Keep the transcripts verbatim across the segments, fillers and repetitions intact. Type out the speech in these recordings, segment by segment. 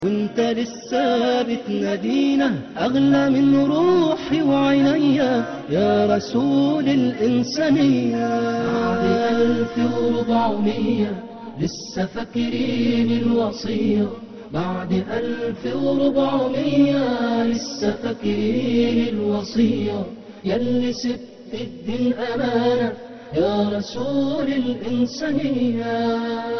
وانت لسه بتنادينا أغلى من روحي وعيني يا رسول الإنسانية. بعد ألف وربعمية لسه فاكرين الوصية، بعد ألف وربعمية لسه فاكرين الوصية، ياللي سبت الدين أمانة يا رسول الإنسانية.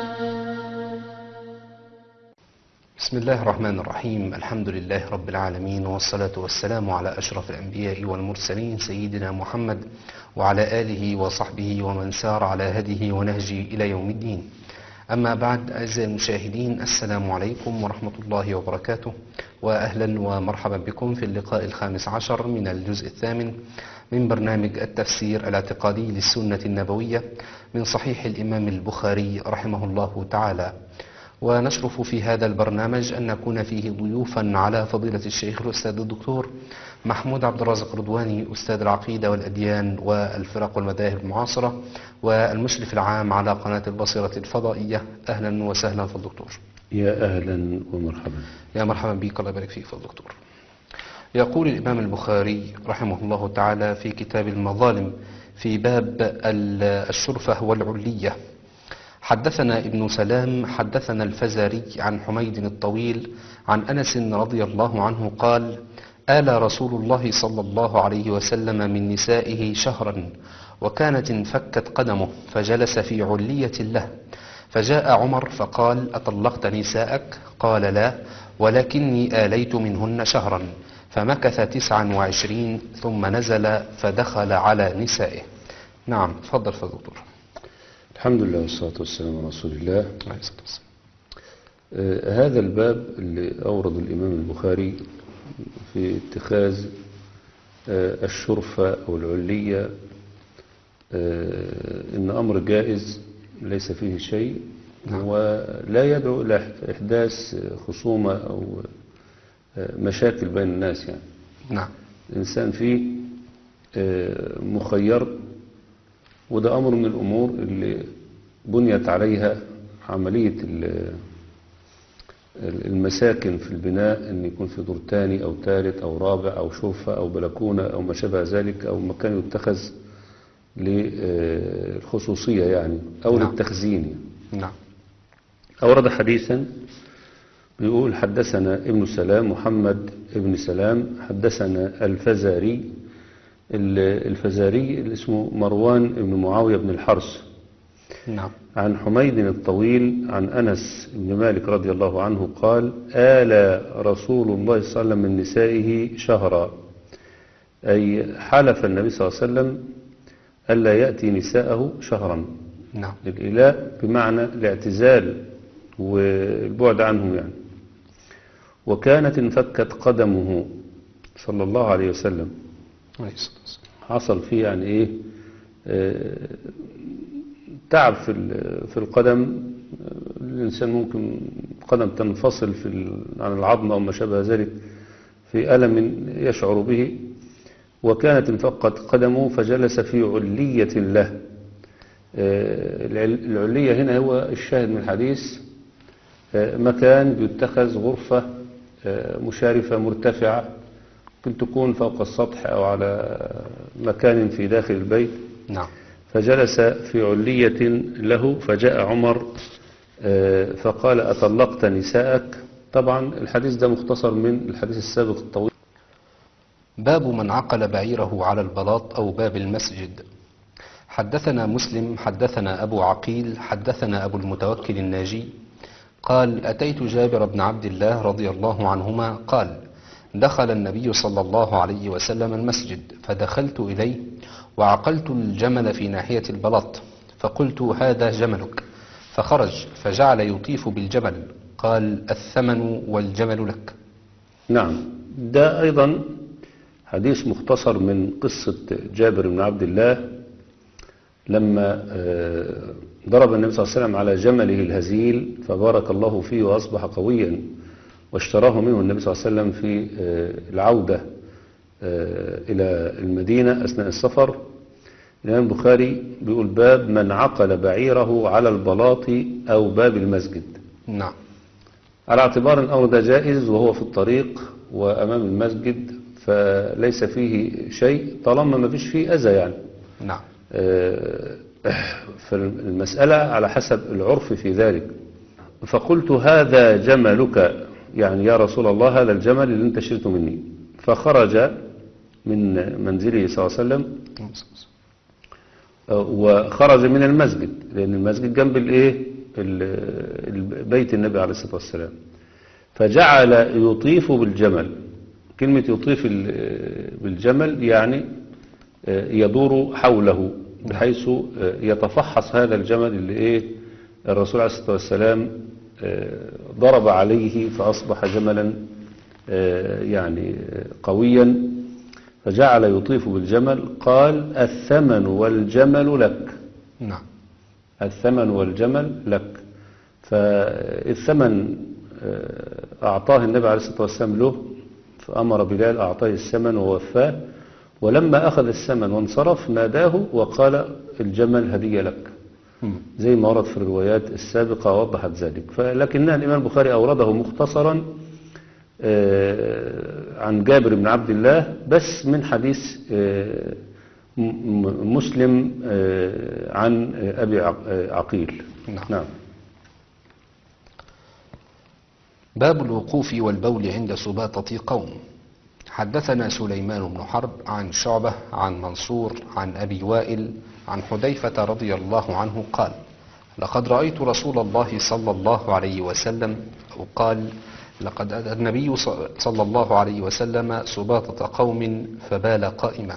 بسم الله الرحمن الرحيم. الحمد لله رب العالمين، والصلاة والسلام على أشرف الأنبياء والمرسلين سيدنا محمد وعلى آله وصحبه ومن سار على هديه ونهجه إلى يوم الدين. أما بعد، أعزائي المشاهدين، السلام عليكم ورحمة الله وبركاته، وأهلا ومرحبا بكم في اللقاء الخامس عشر من الجزء الثامن من برنامج التفسير الاعتقادي للسنة النبوية من صحيح الإمام البخاري رحمه الله تعالى. ونشرف في هذا البرنامج أن نكون فيه ضيوفا على فضيلة الشيخ الأستاذ الدكتور محمود عبد الرازق رضواني، أستاذ العقيدة والأديان والفرق والمذاهب المعاصرة والمشرف العام على قناة البصيرة الفضائية. أهلا وسهلا في الدكتور. يا أهلا ومرحبا. يا مرحبا بك، الله يبارك فيك في الدكتور. يقول الإمام البخاري رحمه الله تعالى في كتاب المظالم في باب الشرفة والعلية: حدثنا ابن سلام حدثنا الفزاري عن حميد الطويل عن أنس رضي الله عنه قال: آل رسول الله صلى الله عليه وسلم من نسائه شهرا، وكانت انفكت قدمه فجلس في علية له، فجاء عمر فقال: أطلقت نساءك؟ قال: لا، ولكني آليت منهن شهرا. فمكث تسعا وعشرين ثم نزل فدخل على نسائه. نعم، تفضل يا دكتور. الحمد لله والصلاة والسلام على رسول الله. آه هذا الباب اللي أورد الإمام البخاري في اتخاذ آه الشرفة أو العلية آه إن أمر جائز ليس فيه شيء، نعم. ولا يدعو إلى إحداث خصومة أو آه مشاكل بين الناس، يعني نعم. الإنسان فيه آه مخير، وده أمر من الأمور اللي بنيت عليها عملية المساكن في البناء، أن يكون في دور تاني أو ثالث أو رابع أو شرفة أو بلكونة أو ما شابه ذلك، أو مكان يتخذ للخصوصية يعني أو نعم. للتخزين. نعم. أورد حديثا بيقول: حدثنا ابن سلام محمد ابن سلام حدثنا الفزاري. الفزاري اللي اسمه مروان بن معاوية بن الحرث، نعم. عن حميد الطويل عن أنس بن مالك رضي الله عنه قال: آل رسول الله صلى الله عليه وسلم من نسائه شهرا، أي حلف النبي صلى الله عليه وسلم ألا يأتي نساءه شهرا. نعم. الإلاء بمعنى الاعتزال والبعد عنهم يعني. وكانت انفكت قدمه صلى الله عليه وسلم، حصل فيه يعني ايه اه تعب في في القدم. الانسان ممكن قدم تنفصل في عن العظم او ما شابه ذلك في ألم يشعر به. وكانت انفكت قدمه فجلس في علية له. اه العلية هنا هو الشاهد من الحديث، اه مكان بيتخذ غرفة اه مشارفة مرتفعة، ممكن تكون فوق السطح أو على مكان في داخل البيت. نعم. فجلس في علية له، فجاء عمر فقال: أطلقت نساءك؟ طبعا الحديث ده مختصر من الحديث السابق الطويل. باب من عقل بعيره على البلاط أو باب المسجد. حدثنا مسلم حدثنا أبو عقيل حدثنا أبو المتوكل الناجي قال: أتيت جابر بن عبد الله رضي الله عنهما قال: دخل النبي صلى الله عليه وسلم المسجد، فدخلت إليه وعقلت الجمل في ناحية البلاط، فقلت: هذا جملك. فخرج فجعل يطيف بالجمل، قال: الثمن والجمل لك. نعم، ده أيضا حديث مختصر من قصة جابر بن عبد الله لما ضرب النبي صلى الله عليه وسلم على جمله الهزيل فبارك الله فيه وأصبح قويا، واشتراه منه النبي صلى الله عليه وسلم في العودة إلى المدينة أثناء السفر. الإمام البخاري بيقول: باب من عقل بعيره على البلاط أو باب المسجد. نعم. على اعتبار أن الأمر ده جائز وهو في الطريق وأمام المسجد، فليس فيه شيء طالما ما فيش فيه أذى يعني. نعم. فالمسألة على حسب العرف في ذلك. فقلت هذا جملك، يعني يا رسول الله هذا الجمل اللي انت شريته مني. فخرج من منزله صلى الله عليه وسلم وخرج من المسجد، لأن المسجد جنب الايه بيت النبي عليه الصلاة والسلام. فجعل يطيف بالجمل. كلمة يطيف بالجمل يعني يدور حوله، بحيث يتفحص هذا الجمل اللي ايه الرسول عليه الصلاة والسلام ضرب عليه فأصبح جملا يعني قويا. فجعل يطيف بالجمل. قال الثمن والجمل لك. نعم. الثمن والجمل لك. فالثمن أعطاه النبي عليه الصلاة والسلام له، فأمر بلال أعطاه الثمن ووفاه. ولما أخذ الثمن وانصرف ناداه وقال الجمل هدية لك، زي ما ورد في الروايات السابقة وضحت ذلك. فلكنها الإمام البخاري أورده مختصرا عن جابر بن عبد الله، بس من حديث مسلم عن أبي عقيل. نعم. نعم. باب الوقوف والبول عند سباطة قوم. حدثنا سليمان بن حرب عن شعبة عن منصور عن أبي وائل عن حذيفة رضي الله عنه قال لقد رأيت رسول الله صلى الله عليه وسلم، أو قال لقد أتى النبي صلى الله عليه وسلم سباطة قوم فبال قائما.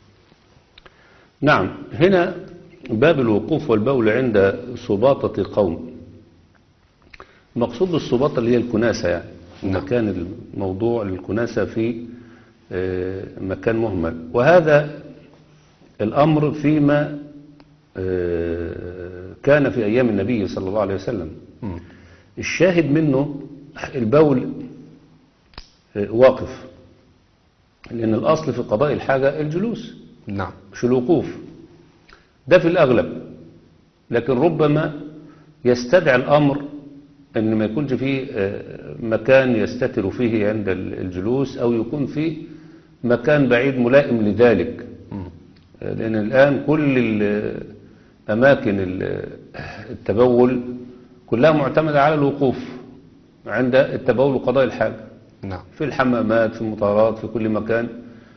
نعم. هنا باب الوقوف والبول عند سباطة قوم. مقصود السباطة اللي هي الكناسة، يعني مكان الموضوع للكناسة في مكان مهمل. وهذا الأمر فيما كان في أيام النبي صلى الله عليه وسلم. الشاهد منه البول واقف، لأن الأصل في قضاء الحاجة الجلوس. نعم. مش الوقوف، ده في الأغلب. لكن ربما يستدعي الأمر أن ما يكونش فيه مكان يستتر فيه عند الجلوس، أو يكون فيه مكان بعيد ملائم لذلك. لأن الآن كل أماكن التبول كلها معتمدة على الوقوف عند التبول وقضاء الحاجة. نعم. في الحمامات، في المطارات، في كل مكان.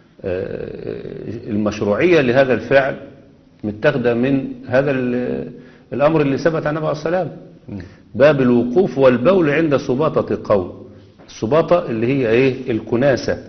المشروعية لهذا الفعل متاخدة من هذا الأمر اللي ثبت عن النبي عليه الصلاة والسلام. باب الوقوف والبول عند سباطة قوم. السباطة اللي هي ايه الكناسة.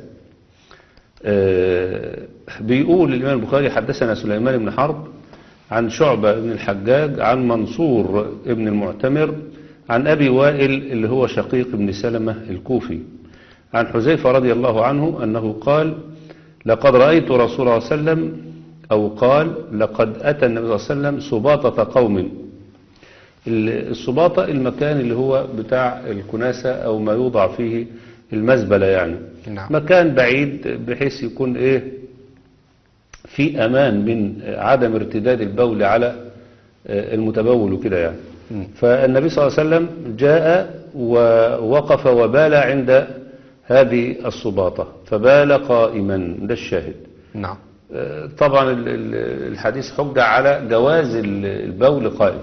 آه بيقول الإمام البخاري حدثنا سليمان بن حرب عن شعبة بن الحجاج عن منصور بن المعتمر عن أبي وائل اللي هو شقيق بن سلمة الكوفي عن حذيفة رضي الله عنه أنه قال لقد رأيت رسول الله صلى الله عليه وسلم، أو قال لقد أتى النبي صلى الله عليه وسلم سباطة قوم. السباطة المكان اللي هو بتاع الكناسة أو ما يوضع فيه المزبلة يعني. نعم. مكان بعيد بحيث يكون إيه في أمان من عدم ارتداد البول على المتبول وكده يعني. م. فالنبي صلى الله عليه وسلم جاء ووقف وبال عند هذه السباطة فبال قائما. ده الشاهد. نعم. طبعا الحديث حجة على جواز البول قائم،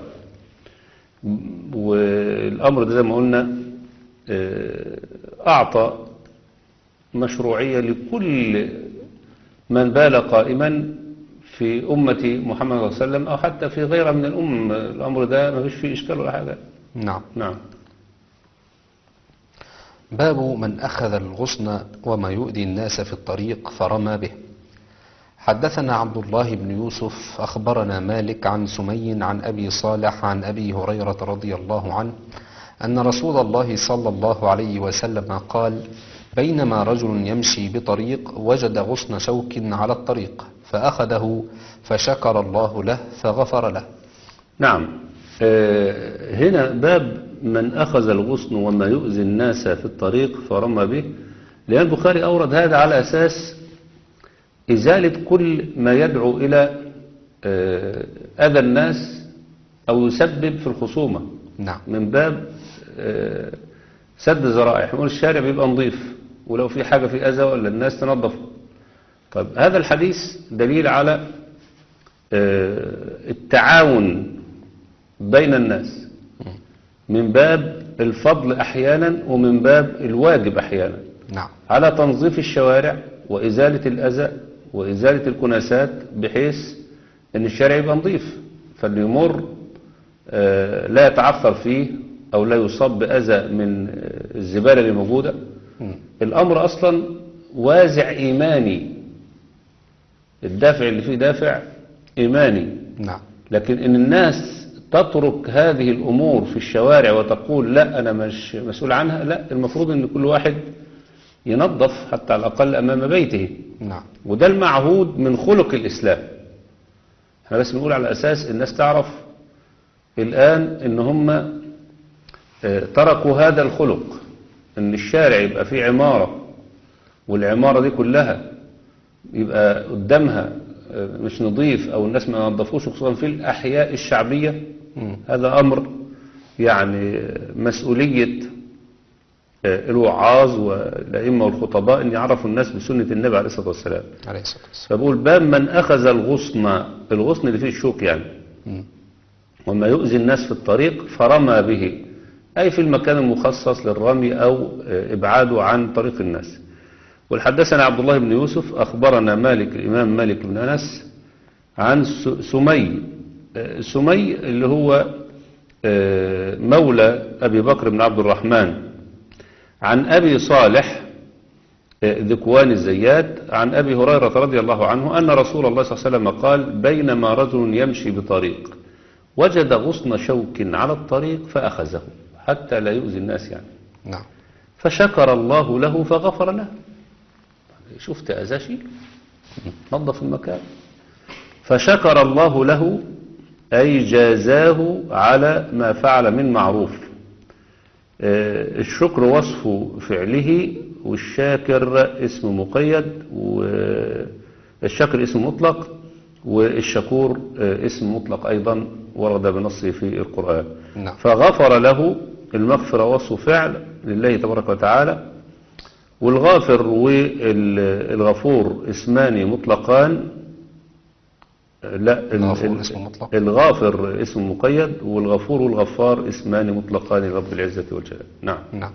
والأمر ده زي ما قلنا أعطى مشروعية لكل من بال قائما في أمة محمد صلى الله عليه وسلم أو حتى في غيرها من الأمم. الأمر ده ما فيش فيه إشكال ولا حاجة. نعم. نعم. باب من أخذ الغصن وما يؤذي الناس في الطريق فرمى به. حدثنا عبد الله بن يوسف أخبرنا مالك عن سمي عن أبي صالح عن أبي هريرة رضي الله عنه أن رسول الله صلى الله عليه وسلم قال بينما رجل يمشي بطريق وجد غصن شوك على الطريق فأخذه فشكر الله له فغفر له. نعم. آه هنا باب من أخذ الغصن وما يؤذي الناس في الطريق فرمى به، لأن البخاري أورد هذا على أساس إزالة كل ما يدعو إلى أذى الناس أو يسبب في الخصومة. نعم. من باب سد ذرائع. نقول الشارع بيبقى نظيف ولو في حاجة في أذى ولا الناس تنظفه. طب هذا الحديث دليل على التعاون بين الناس من باب الفضل أحيانا ومن باب الواجب أحيانا. نعم. على تنظيف الشوارع وإزالة الأذى وإزالة الكناسات بحيث أن الشارع يبقى نظيف، فاللي يمر لا يتعثر فيه أو لا يصاب بأذى من الزبالة اللي موجودة. م. الأمر أصلا وازع إيماني، الدافع اللي فيه دافع إيماني. نعم. لكن إن الناس تترك هذه الأمور في الشوارع وتقول لا أنا مش مسؤول عنها، لا، المفروض أن كل واحد ينظف حتى على الأقل أمام بيته. نعم. وده المعهود من خلق الإسلام. احنا بس بنقول على أساس الناس تعرف الآن إن هم تركوا هذا الخلق، إن الشارع يبقى فيه عمارة والعمارة دي كلها يبقى قدامها مش نظيف أو الناس ما ينظفوش، خصوصا في الأحياء الشعبية. م. هذا أمر يعني مسؤولية الوعاظ والأئمة والخطباء أن يعرفوا الناس بسنة النبي عليه الصلاة والسلام. عليه الصلاة والسلام. فبقول باب من أخذ الغصن، الغصن اللي فيه الشوك يعني، م. وما يؤذي الناس في الطريق فرمى به، أي في المكان المخصص للرمي أو إبعاده عن طريق الناس. والحدثنا عبد الله بن يوسف أخبرنا مالك الإمام مالك بن أنس عن سمي، سمي اللي هو مولى أبي بكر بن عبد الرحمن، عن أبي صالح ذكوان الزيات عن أبي هريرة رضي الله عنه أن رسول الله صلى الله عليه وسلم قال بينما رجل يمشي بطريق وجد غصن شوك على الطريق فأخذه حتى لا يؤذي الناس يعني. نعم. فشكر الله له فغفر له. شفت أذى شيء نظف المكان. فشكر الله له أي جازاه على ما فعل من معروف. الشكر وصف فعله والشاكر اسم مقيد والشاكر اسم مطلق والشكور اسم مطلق أيضا ورد بنصه في القرآن. نعم. فغفر له، المغفرة وصف فعل لله تبارك وتعالى، والغافر والغفور اسمان مطلقان. لا، الغفور اسم مطلق، الغافر اسم مقيد والغفور والغفار اسمان مطلقان لرب العزة والجلال. نعم. نعم.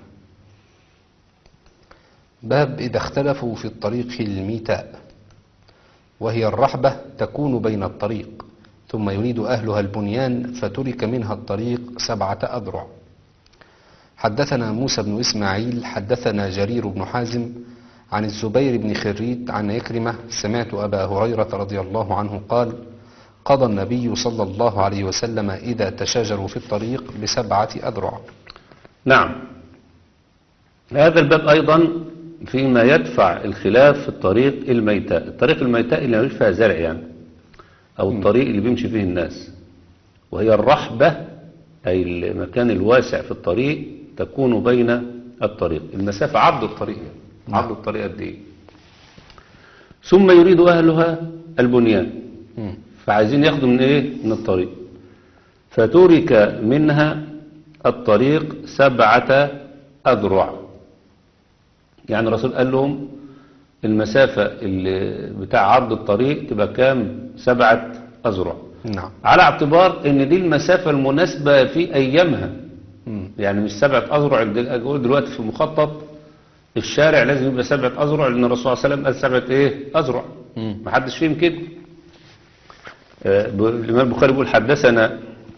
باب إذا اختلفوا في الطريق الميتاء، وهي الرحبة تكون بين الطريق ثم يريد أهلها البنيان فترك منها الطريق سبعة أذرع. حدثنا موسى بن إسماعيل حدثنا جرير بن حازم عن الزبير بن خريت عن يكرمة سمعت أبا هريرة رضي الله عنه قال قضى النبي صلى الله عليه وسلم إذا تشاجروا في الطريق بسبعة أذرع. نعم. هذا الباب أيضا فيما يدفع الخلاف في الطريق الميتاء، الطريق الميتاء اللي مش فيها زرع يعني، أو الطريق اللي بيمشي فيه الناس، وهي الرحبة أي المكان الواسع في الطريق تكون بين الطريق، المسافة عرض الطريق يعني. عرض الطريق قد ايه؟ ثم يريد أهلها البنيان، فعايزين ياخدوا من ايه؟ من الطريق، فترك منها الطريق سبعة أذرع. يعني الرسول قال لهم المسافة اللي بتاع عرض الطريق تبقى كام؟ سبعة أذرع. نعم. على اعتبار ان دي المسافة المناسبة في ايامها. م. يعني مش سبعة أذرع دلوقتي في المخطط الشارع لازم يبقى سبعة أذرع، لأن الرسول صلى الله عليه وسلم قال سبعة إيه؟ أذرع. ما حدش فيهم كده. آه الإمام البخاري بيقول حدثنا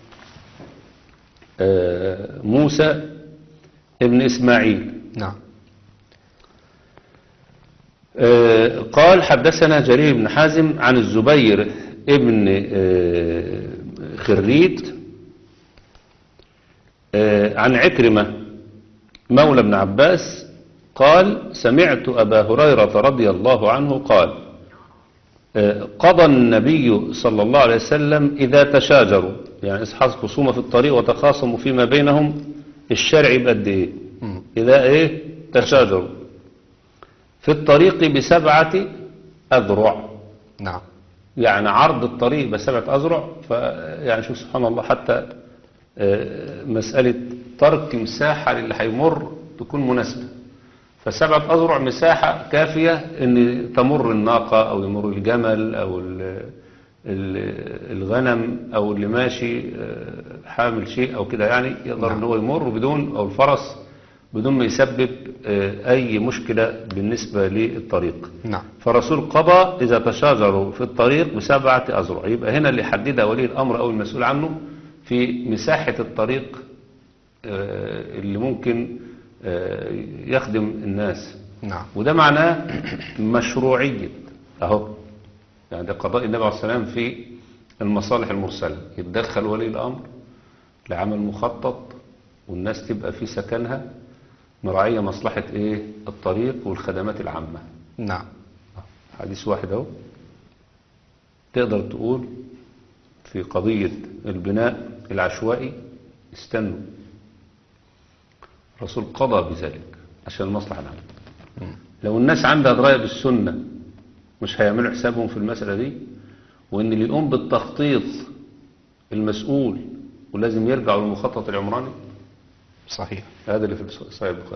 آه موسى ابن إسماعيل. نعم. آه قال حدثنا جرير بن حازم عن الزبير ابن آه خريت آه عن عكرمة مولى ابن عباس قال سمعت أبا هريرة رضي الله عنه قال قضى النبي صلى الله عليه وسلم إذا تشاجروا، يعني إذا حصل خصومة في الطريق وتخاصموا فيما بينهم، الشرع يبقى قد إيه؟ إذا إيه تشاجروا في الطريق بسبعة أذرع. نعم. يعني عرض الطريق بسبعة أذرع. فيعني شوف سبحان الله، حتى مسألة ترك مساحة للي هيمر تكون مناسبة. فسبعة أذرع مساحة كافية ان تمر الناقة او يمر الجمل او ال- ال- الغنم او اللي ماشي آه، حامل شيء او كده، يعني يقدر نعم. ان هو يمر بدون، او الفرس بدون ما يسبب آه، اي مشكلة بالنسبة للطريق. نعم. فالرسول قضى إذا تشاجروا في الطريق بسبعة أذرع. يبقى هنا اللي حددها ولي الأمر أو المسؤول عنه في مساحة الطريق آه، اللي ممكن آه، يخدم الناس. نعم. وده معناه مشروعية أهو، يعني ده قضاء النبي عليه السلام في المصالح المرسلة. يتدخل ولي الأمر لعمل مخطط والناس تبقى في سكنها مراعية مصلحة إيه؟ الطريق والخدمات العامة. نعم. حديث واحد اهو تقدر تقول في قضية البناء العشوائي استنوا، الرسول قضى بذلك عشان المصلحة العامة. لو الناس عندها دراية بالسنة مش هيعملوا حسابهم في المسألة دي، وان اللي يقوم بالتخطيط المسؤول ولازم يرجعوا للمخطط العمراني. صحيح. هذا اللي في صحيح البخاري.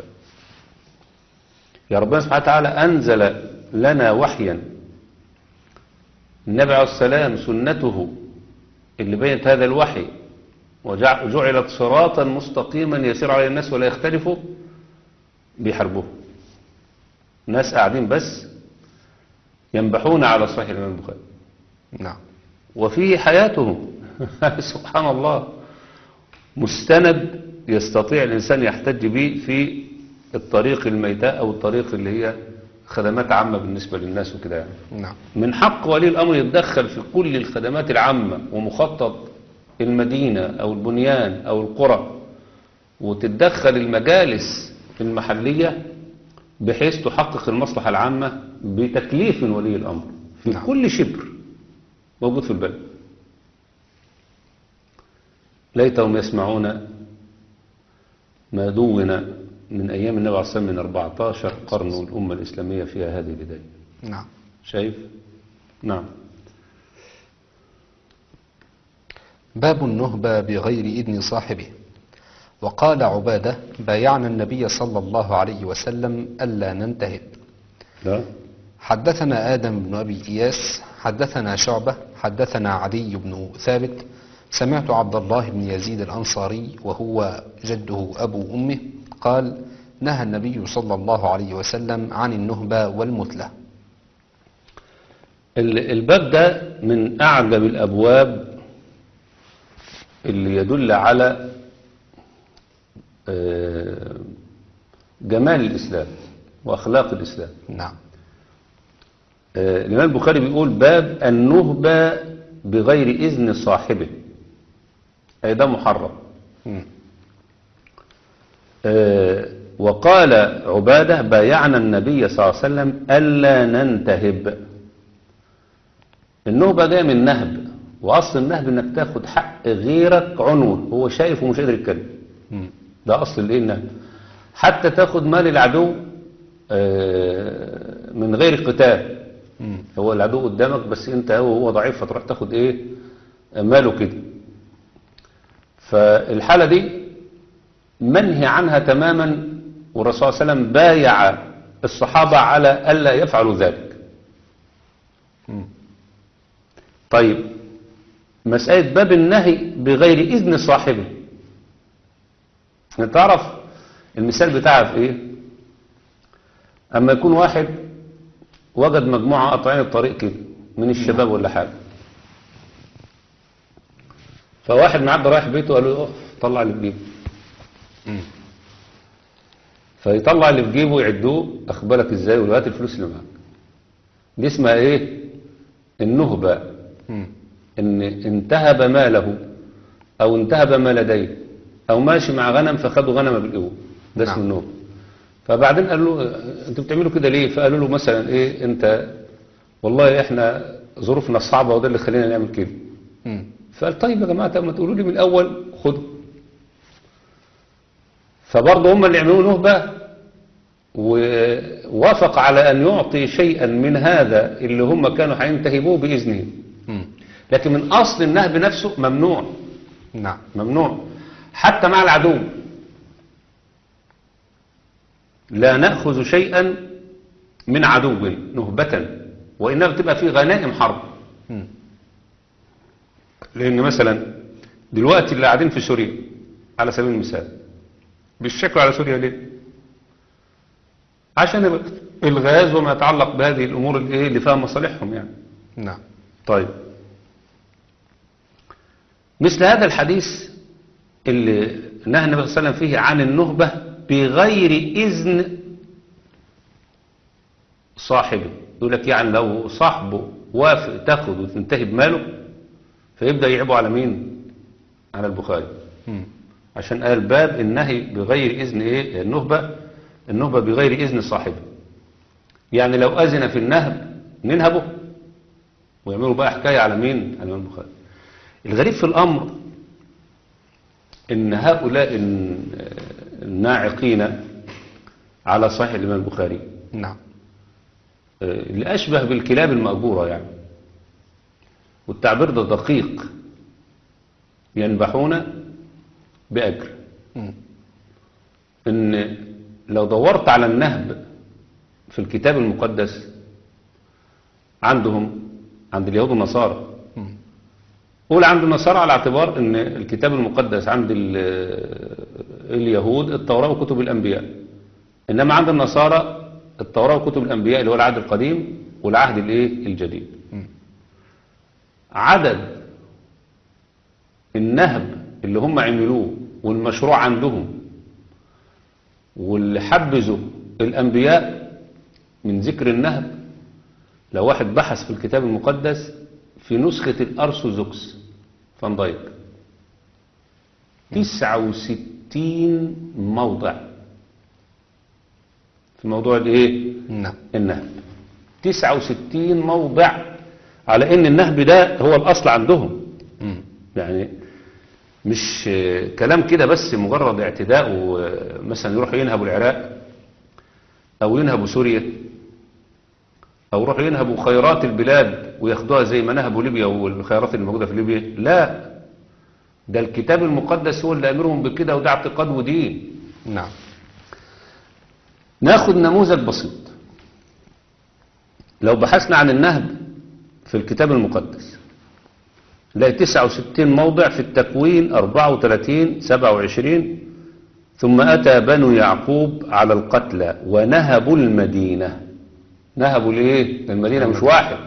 يا ربنا سبحانه وتعالى أنزل لنا وحيا، النبي عليه السلام سنته اللي بينت هذا الوحي وجعلت صراطا مستقيما يسير عليه الناس ولا يختلفوا، بيحاربوه. ناس قاعدين بس ينبحون على صحيح الإمام البخاري. نعم. وفي حياتهم سبحان الله مستند يستطيع الإنسان يحتج به في الطريق الميتاء أو الطريق اللي هي خدمات عامة بالنسبة للناس وكده يعني. نعم. من حق ولي الأمر يتدخل في كل الخدمات العامة ومخطط المدينة أو البنيان أو القرى، وتتدخل المجالس المحلية بحيث تحقق المصلحة العامة بتكليف من ولي الأمر في نعم. كل شبر موجود في البلد. ليتهم يسمعون ما دون من أيام النبي عليه الصلاة والسلام من أربعة عشر قرن والأمة الإسلامية فيها هذه البداية. نعم. شايف؟ نعم. باب النهبة بغير إذن صاحبه. وقال عبادة: بايعنا النبي صلى الله عليه وسلم ألا ننتهب. لا. حدثنا آدم بن أبي إياس حدثنا شعبة حدثنا عدي بن ثابت سمعت عبد الله بن يزيد الأنصاري وهو جده أبو أمه قال: نهى النبي صلى الله عليه وسلم عن النهبة والمثلة. الباب ده من أعجب الأبواب اللي يدل على جمال الإسلام وأخلاق الإسلام. نعم. الإمام البخاري بيقول: باب النهبة بغير إذن صاحبه، أي ده محرم. م. آه وقال عبادة: بايعنا النبي صلى الله عليه وسلم ألا ننتهب. النهبة جاية من نهب، وأصل النهب إنك تاخد حق غيرك عنوة، هو شايف ومش قادر يتكلم. ده أصل الإيه النهب. حتى تاخد مال العدو آه من غير قتال. م. هو العدو قدامك بس أنت هو هو ضعيف، فتروح تاخد إيه ماله كده. فالحالة دي منهي عنها تماما، والرسول صلى الله عليه وسلم بايع الصحابة على ألا يفعلوا ذلك. م. طيب، مسألة باب النهي بغير إذن صاحبه، تعرف المثال بتاعها في إيه؟ أما يكون واحد وجد مجموعة قطعين الطريق كده من الشباب ولا حاجة، فواحد معدي رايح بيته قال له: اقف طلع اللي في جيبه. فيطلع اللي في جيبه يعدوه، اخبارك ازاي، وهات الفلوس اللي معاك. دي اسمها ايه؟ النهبة. ان انتهب ماله او انتهب ما لديه، او ماشي مع غنم فخدوا غنم بالايوه، ده اسمه النهبة. فبعدين قال له: انتوا بتعملوا كده ليه؟ فقالوا له مثلا ايه، انت والله احنا ظروفنا صعبة وده اللي خلينا نعمل كده. فقال: طيب يا جماعة، طب ما تقولوا لي من الأول خدوا. فبرضه هم اللي يعملوا نهبة، ووافق على أن يعطي شيئا من هذا اللي هم كانوا هينتهبوه بإذنه. لكن من أصل النهب نفسه ممنوع. نعم. ممنوع حتى مع العدو. لا نأخذ شيئا من عدو نهبة، وإنما بتبقى فيه غنائم حرب. مم. لأن مثلا دلوقتي اللي قاعدين في سوريا على سبيل المثال بيشكلوا على سوريا ليه؟ عشان الغاز وما يتعلق بهذه الأمور اللي اللي فيها مصالحهم يعني. نعم. طيب، مثل هذا الحديث اللي نهى النبي صلى الله عليه وسلم فيه عن النهبة بغير إذن صاحبه، يقول لك يعني لو صاحبه وافق تاخد وتنتهي بماله فيبدأ يعيبوا على مين؟ على البخاري. مم. عشان قال باب النهي بغير إذن إيه؟ النهبة النهبة بغير إذن صاحبه، يعني لو أذن في النهب ننهبه ويعملوا بقى حكاية على مين؟ على الإمام البخاري. الغريب في الأمر إن هؤلاء الناعقين على صحيح الإمام البخاري نعم. اللي أشبه بالكلاب المأجورة يعني، والتعبير ده دقيق، ينبحون بأجر. مم. إن لو دورت على النهب في الكتاب المقدس عندهم عند اليهود والنصارى، مم. قول عند النصارى على اعتبار ان الكتاب المقدس عند اليهود التوراة وكتب الأنبياء، إنما عند النصارى التوراة وكتب الأنبياء اللي هو العهد القديم والعهد الايه الجديد. مم. عدد النهب اللي هم عملوه والمشروع عندهم واللي حبزوا الأنبياء من ذكر النهب، لو واحد بحث في الكتاب المقدس في نسخة الأرثوذكس فان دايك تسعة وستين موضع في موضوع الايه؟ نعم. النهب. تسعة وستين موضع على ان النهب ده هو الأصل عندهم. مم. يعني مش كلام كده بس مجرد اعتداء، ومثلا يروحوا ينهبوا العراق او ينهبوا سوريا او يروحوا ينهبوا خيرات البلاد وياخدوها زي ما نهبوا ليبيا والخيرات اللي موجوده في ليبيا. لا، ده الكتاب المقدس هو اللي امرهم بكده، وده اعتقاد ودين. نعم. ناخد نموذج بسيط. لو بحثنا عن النهب في الكتاب المقدس نلاقي تسعة وستين موضع في التكوين أربعة وثلاثين سبعة وعشرين، ثم أتى بنو يعقوب على القتلى ونهبوا المدينة. نهبوا الايه؟ المدينة مش واحد،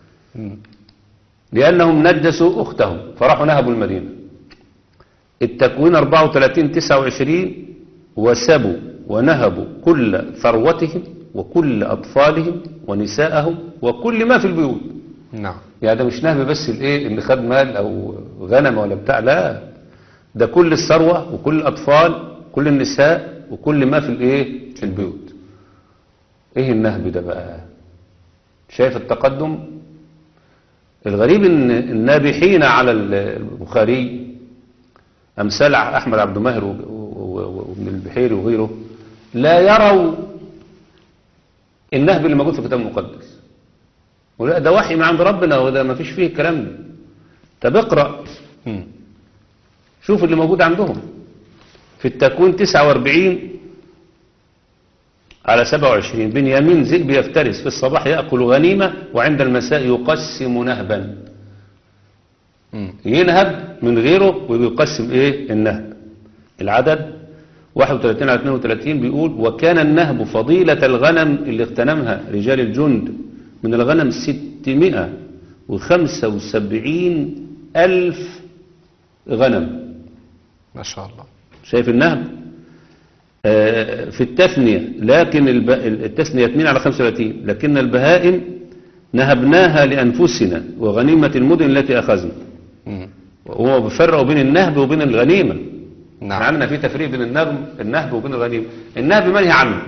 لأنهم نجسوا أختهم فراحوا نهبوا المدينة. التكوين أربعة وثلاثين تسعة وعشرين وسبوا ونهبوا كل ثروتهم وكل أطفالهم ونساءهم وكل ما في البيوت. نعم. يعني ده مش نهب بس الايه اللي خد مال او غنم ولا بتاع، لا، ده كل الثروة وكل الأطفال كل النساء وكل ما في الايه في البيوت. ايه النهب ده بقى؟ شايف التقدم؟ الغريب ان النابحين على البخاري امثال احمد عبد الماهر وابن البحيري وغيره لا يروا النهب اللي موجود في الكتاب المقدس، ولا ده وحي من عند ربنا وده ما فيش فيه الكلام ده. طب اقرأ مم. شوف اللي موجود عندهم في التكوين تسعة وأربعين على سبعة وعشرين. بنيامين ذئب يفترس، في الصباح يأكل غنيمة وعند المساء يقسم نهبا. مم. ينهب من غيره ويقسم ايه النهب. العدد واحد وثلاثين على اثنين وثلاثين بيقول وكان النهب فضيلة الغنم اللي اغتنمها رجال الجند من الغنم ستمائة وخمسة وسبعين ألف غنم. ما شاء الله. شايف النهب؟ آه في التثنية، لكن الب... التثنية اثنين على خمسة وثلاثين لكن البهائم نهبناها لأنفسنا وغنيمة المدن التي أخذنا. مم. وهو بيفرق بين النهب وبين الغنيمة. نعم. عندنا في تفريق بين النهب النهب وبين الغنيمة. النهب منهي عنه،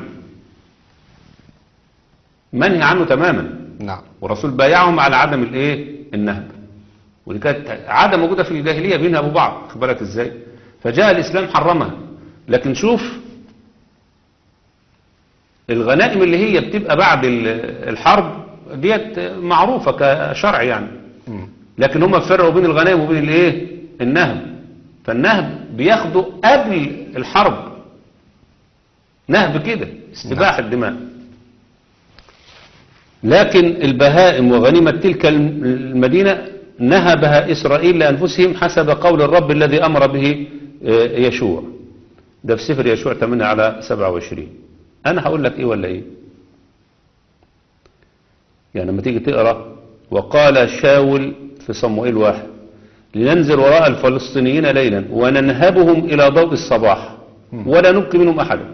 منهي عنه تماما. نعم. والرسول بايعهم على عدم الايه النهب، ودي كانت عاده موجوده في الجاهليه بينهبوا بعض. خد بالك ازاي؟ فجاء الاسلام حرمها. لكن شوف الغنائم اللي هي بتبقى بعد الحرب ديت معروفه كشرع يعني، مم. لكن هم فرقوا بين الغنائم وبين الايه النهب. فالنهب بياخدوا قبل الحرب نهب كده استباحة الدماء. لكن البهائم وغنيمة تلك المدينة نهبها إسرائيل لأنفسهم حسب قول الرب الذي أمر به يشوع. ده في سفر يشوع ثمانية على سبعة وعشرين. أنا هقول لك إيه ولا إيه؟ يعني لما تيجي تقرأ وقال شاول في صموئيل واحد لننزل وراء الفلسطينيين ليلا وننهبهم إلى ضوء الصباح ولا نبكي منهم أحدا.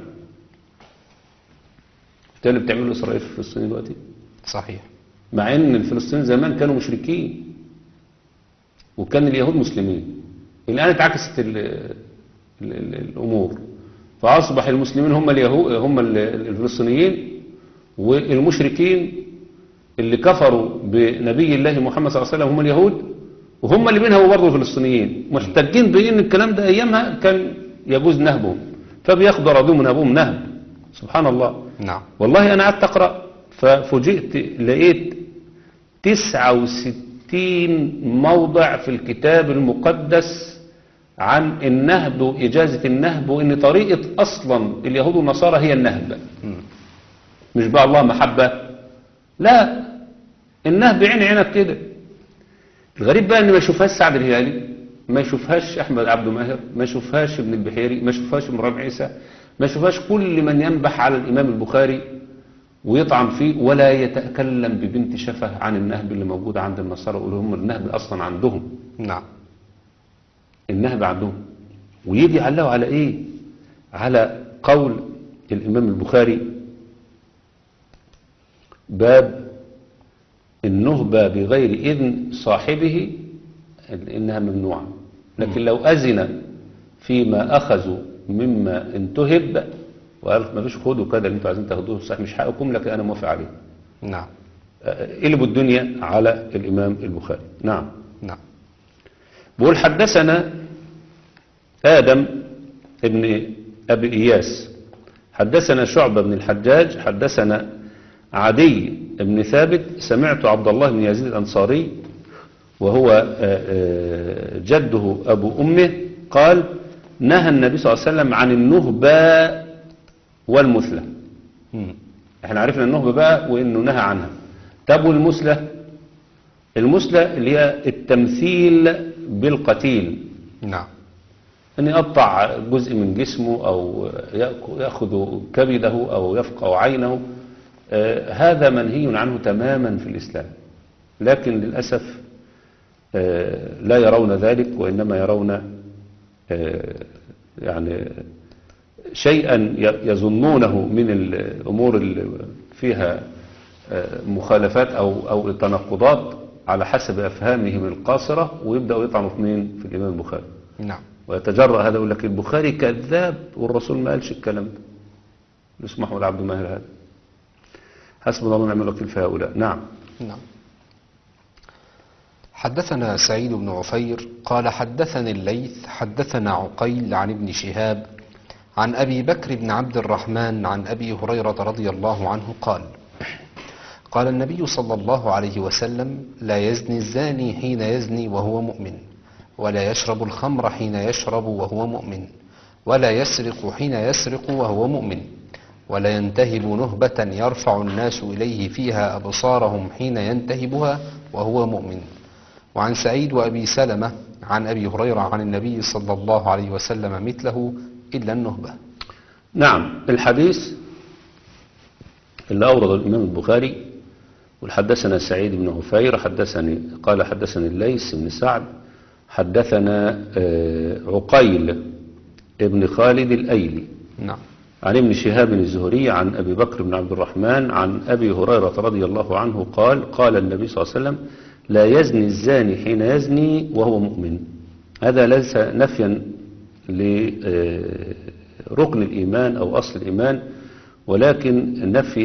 ده اللي بتعمله إسرائيل في فلسطين دلوقتي. صحيح. مع ان الفلسطينيين زمان كانوا مشركين وكان اليهود مسلمين. الآن اتعكست ال ال ال الأمور، فأصبح المسلمين هم اليهود هم الفلسطينيين، والمشركين اللي كفروا بنبي الله محمد صلى الله عليه وسلم هم اليهود، وهم اللي بينهم برضه الفلسطينيين محتجين بان الكلام ده ايامها كان يجوز نهبهم، فبياخدوا راضيهم نهبهم نهب. سبحان الله. نعم. والله انا قعدت اقرا ففوجئت لقيت تسعة وستين موضع في الكتاب المقدس عن النهب وإجازة النهب، وإن طريقة أصلا اليهود والنصارى هي النهب. مش بقى الله محبة، لا، النهب عين عينك كده. الغريب بقى إن ما يشوفهاش سعد الهلالي، ما يشوفهاش أحمد عبد ماهر، ما يشوفهاش ابن البحيري، ما يشوفهاش إبراهيم عيسى، ما يشوفهاش كل من ينبح على الإمام البخاري ويطعن فيه، ولا يتكلم ببنت شفه عن النهب اللي موجود عند النصارى، يقولوا هم النهب أصلا عندهم. نعم. النهب عندهم، ويجي يعلقوا على ايه؟ على قول الامام البخاري باب النهبة بغير اذن صاحبه انها ممنوعة، لكن لو اذن فيما اخذوا مما انتهب وقال ما فيش خدوا كده اللي انتوا عايزين تاخدوه صحيح مش حقكم لكن انا موافق عليه. نعم. قلبوا الدنيا على الامام البخاري. نعم. نعم. بقول حدثنا آدم ابن أبي إياس حدثنا شعبة بن الحجاج حدثنا عدي بن ثابت سمعت عبد الله بن يزيد الأنصاري وهو جده أبو أمه قال نهى النبي صلى الله عليه وسلم عن النهبة والمثلة. احنا عرفنا النهبة بقى وإنه نهى عنها. طب والمثلة؟ المثلة اللي هي التمثيل بالقتيل. نعم. أن يقطع جزء من جسمه أو يأخذ كبده أو يفقع عينه، آه هذا منهي عنه تماما في الإسلام، لكن للأسف آه لا يرون ذلك، وإنما يرون آه يعني شيئا يظنونه من الأمور اللي فيها آه مخالفات أو, أو تناقضات على حسب أفهامهم القاصرة، ويبدأوا يطعنوا في مين؟ في الإمام البخاري. نعم. ويتجرأ هذا يقول لك البخاري كذاب والرسول ما قالش الكلام ده. اسمحوا ولا عبد الماهر هذا. حسبنا الله ونعم الوكيل في هؤلاء. نعم. نعم. حدثنا سعيد بن عفير قال حدثني الليث حدثنا عقيل عن ابن شهاب عن أبي بكر بن عبد الرحمن عن أبي هريرة رضي الله عنه قال قال النبي صلى الله عليه وسلم لا يزني الزاني حين يزني وهو مؤمن، ولا يشرب الخمر حين يشرب وهو مؤمن، ولا يسرق حين يسرق وهو مؤمن، ولا ينتهب نهبة يرفع الناس إليه فيها أبصارهم حين ينتهبها وهو مؤمن. وعن سعيد وأبي سلمة عن أبي هريرة عن النبي صلى الله عليه وسلم مثله إلا النهبة. نعم. الحديث اللي أورد الإمام البخاري وحدثنا سعيد بن عفير حدثني قال حدثني الليث بن سعد حدثنا عقيل ابن خالد الأيلي. نعم. عن ابن شهاب الزهري عن أبي بكر بن عبد الرحمن عن أبي هريرة رضي الله عنه قال قال النبي صلى الله عليه وسلم لا يزني الزاني حين يزني وهو مؤمن. هذا ليس نفيا لركن الإيمان أو أصل الإيمان، ولكن نفي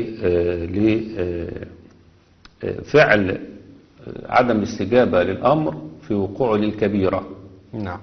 لفعل عدم الاستجابة للأمر في وقوع للكبيرة. نعم.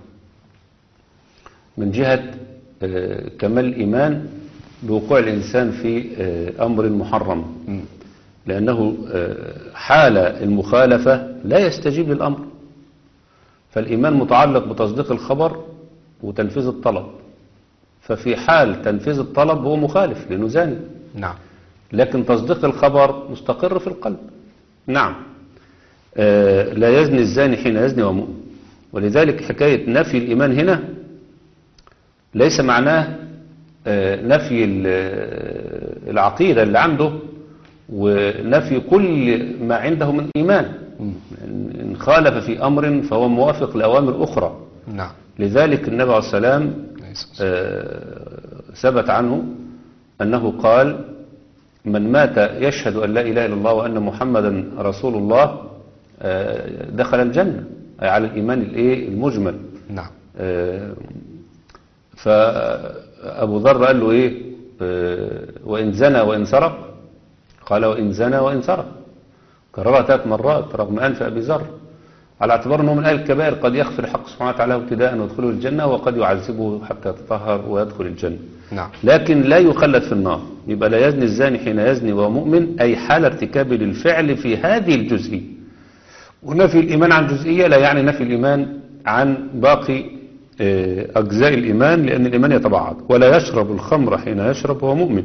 من جهة كمال الإيمان بوقوع الإنسان في أمر محرم، لأنه حال المخالفة لا يستجيب للأمر، فالإيمان متعلق بتصديق الخبر وتنفيذ الطلب. ففي حال تنفيذ الطلب هو مخالف لأنه زاني. نعم. لكن تصديق الخبر مستقر في القلب. نعم. آه لا يزني الزاني حين يزني ومؤمن. ولذلك حكاية نفي الإيمان هنا ليس معناه آه نفي العقيدة اللي عنده ونفي كل ما عنده من إيمان. إن خالف في أمر فهو موافق لأوامر أخرى. نعم. لذلك النبي عليه السلام ثبت عنه أنه قال من مات يشهد أن لا إله إلا الله وأن محمدا رسول الله دخل الجنة، أي على الإيمان المجمل. نعم. فأبو ذر قال له إيه؟ وإن زنى وإن سرق؟ قال وإن زنى وإن سرق. كررها ثلاث مرات رغم أنف أبي ذر، على اعتبار أنه من أهل الكبائر قد يغفر الحق سبحانه وتعالى ابتداء ويدخله الجنة، وقد يعذبه حتى يتطهر ويدخل الجنة. نعم. لكن لا يخلد في النار. يبقى لا يزني الزاني حين يزني وهو مؤمن، أي حال ارتكابه للفعل في هذه الجزئية. ونفي الإيمان عن جزئية لا يعني نفي الإيمان عن باقي أجزاء الإيمان، لأن الإيمان يتبعض. ولا يشرب الخمر حين يشرب وهو مؤمن،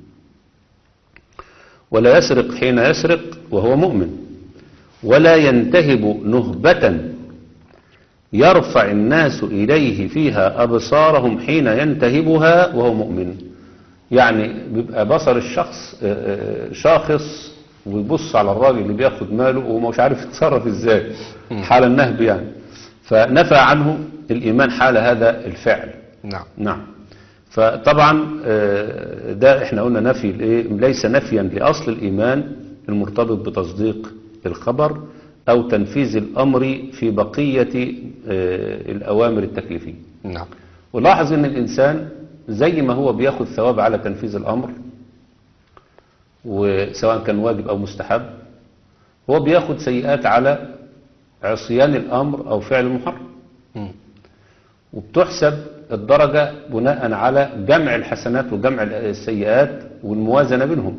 ولا يسرق حين يسرق وهو مؤمن، ولا ينتهب نهبة يرفع الناس إليه فيها أبصارهم حين ينتهبها وهو مؤمن. يعني بيبقى بصر الشخص شاخص ويبص على الراجل اللي بياخد ماله وهو مش عارف يتصرف ازاي حال النهب يعني. فنفى عنه الإيمان حال هذا الفعل. نعم. نعم. فطبعا ده احنا قلنا نفي ليس نفيا لأصل الإيمان المرتبط بتصديق الخبر أو تنفيذ الأمر في بقية الأوامر التكليفية. نعم. ولاحظ أن الإنسان زي ما هو بياخد ثواب على تنفيذ الأمر، وسواء كان واجب أو مستحب، هو بياخد سيئات على عصيان الأمر أو فعل محرم. وبتحسب الدرجة بناء على جمع الحسنات وجمع السيئات والموازنة بينهم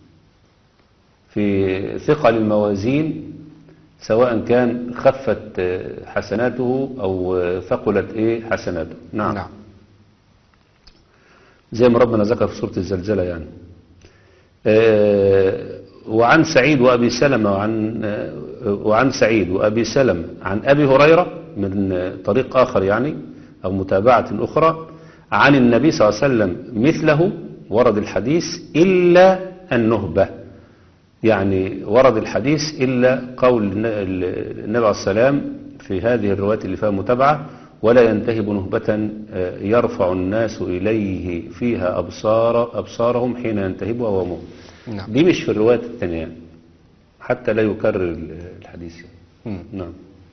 في ثقل الموازين، سواء كان خفت حسناته أو ثقلت إيه حسناته. نعم. نعم. زي ما ربنا ذكر في سورة الزلزلة يعني. آه وعن سعيد وأبي سلمة وعن آه وعن سعيد وأبي سلمة عن أبي هريرة من طريق آخر يعني أو متابعة أخرى عن النبي صلى الله عليه وسلم مثله، ورد الحديث إلا النهبة. يعني ورد الحديث إلا قول النبي عليه السلام في هذه الروايات اللي فيها متابعة: ولا ينتهب نهبة يرفع الناس إليه فيها أبصار أبصارهم حين ينتهبها وهو مؤمن. نعم. دي مش في الروايات الثانية حتى لا يكرر الحديث. نعم.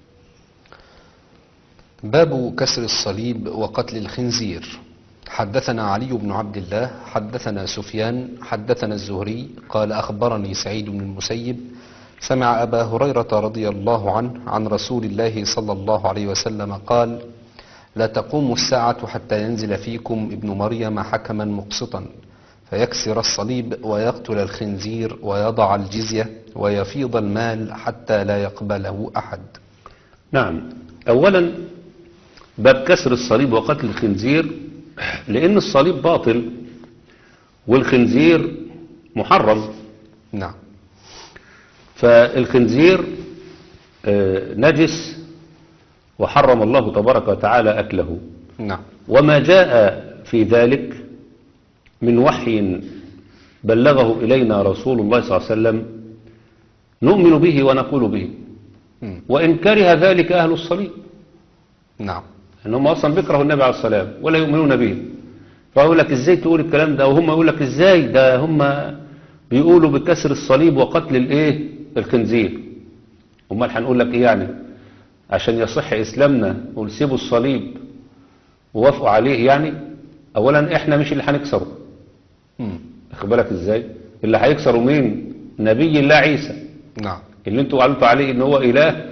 باب كسر الصليب وقتل الخنزير. حدثنا علي بن عبد الله حدثنا سفيان حدثنا الزهري قال أخبرني سعيد بن المسيب سمع أبا هريرة رضي الله عنه عن رسول الله صلى الله عليه وسلم قال: لا تقوم الساعة حتى ينزل فيكم ابن مريم حكما مقسطا فيكسر الصليب ويقتل الخنزير ويضع الجزية ويفيض المال حتى لا يقبله أحد. نعم. أولا باب كسر الصليب وقتل الخنزير، لأن الصليب باطل والخنزير محرم. نعم. فالخنزير نجس وحرم الله تبارك وتعالى أكله. نعم. وما جاء في ذلك من وحي بلغه إلينا رسول الله صلى الله عليه وسلم نؤمن به ونقول به، وإن كره ذلك أهل الصليب. نعم. أنهم أصلا بيكرهوا النبي عليه السلام ولا يؤمنون به، فأقول لك إزاي تقول الكلام ده وهم يقول لك إزاي ده هم بيقولوا بكسر الصليب وقتل الإيه الخنزير. أمال هنقول لك إيه يعني عشان يصح إسلامنا نقول سيبوا الصليب ووافقوا عليه؟ يعني أولا إحنا مش اللي هنكسره، أخد بالك إزاي؟ اللي هيكسروا مين؟ نبي الله عيسى. نعم. اللي انتوا قالتوا عليه إن هو إله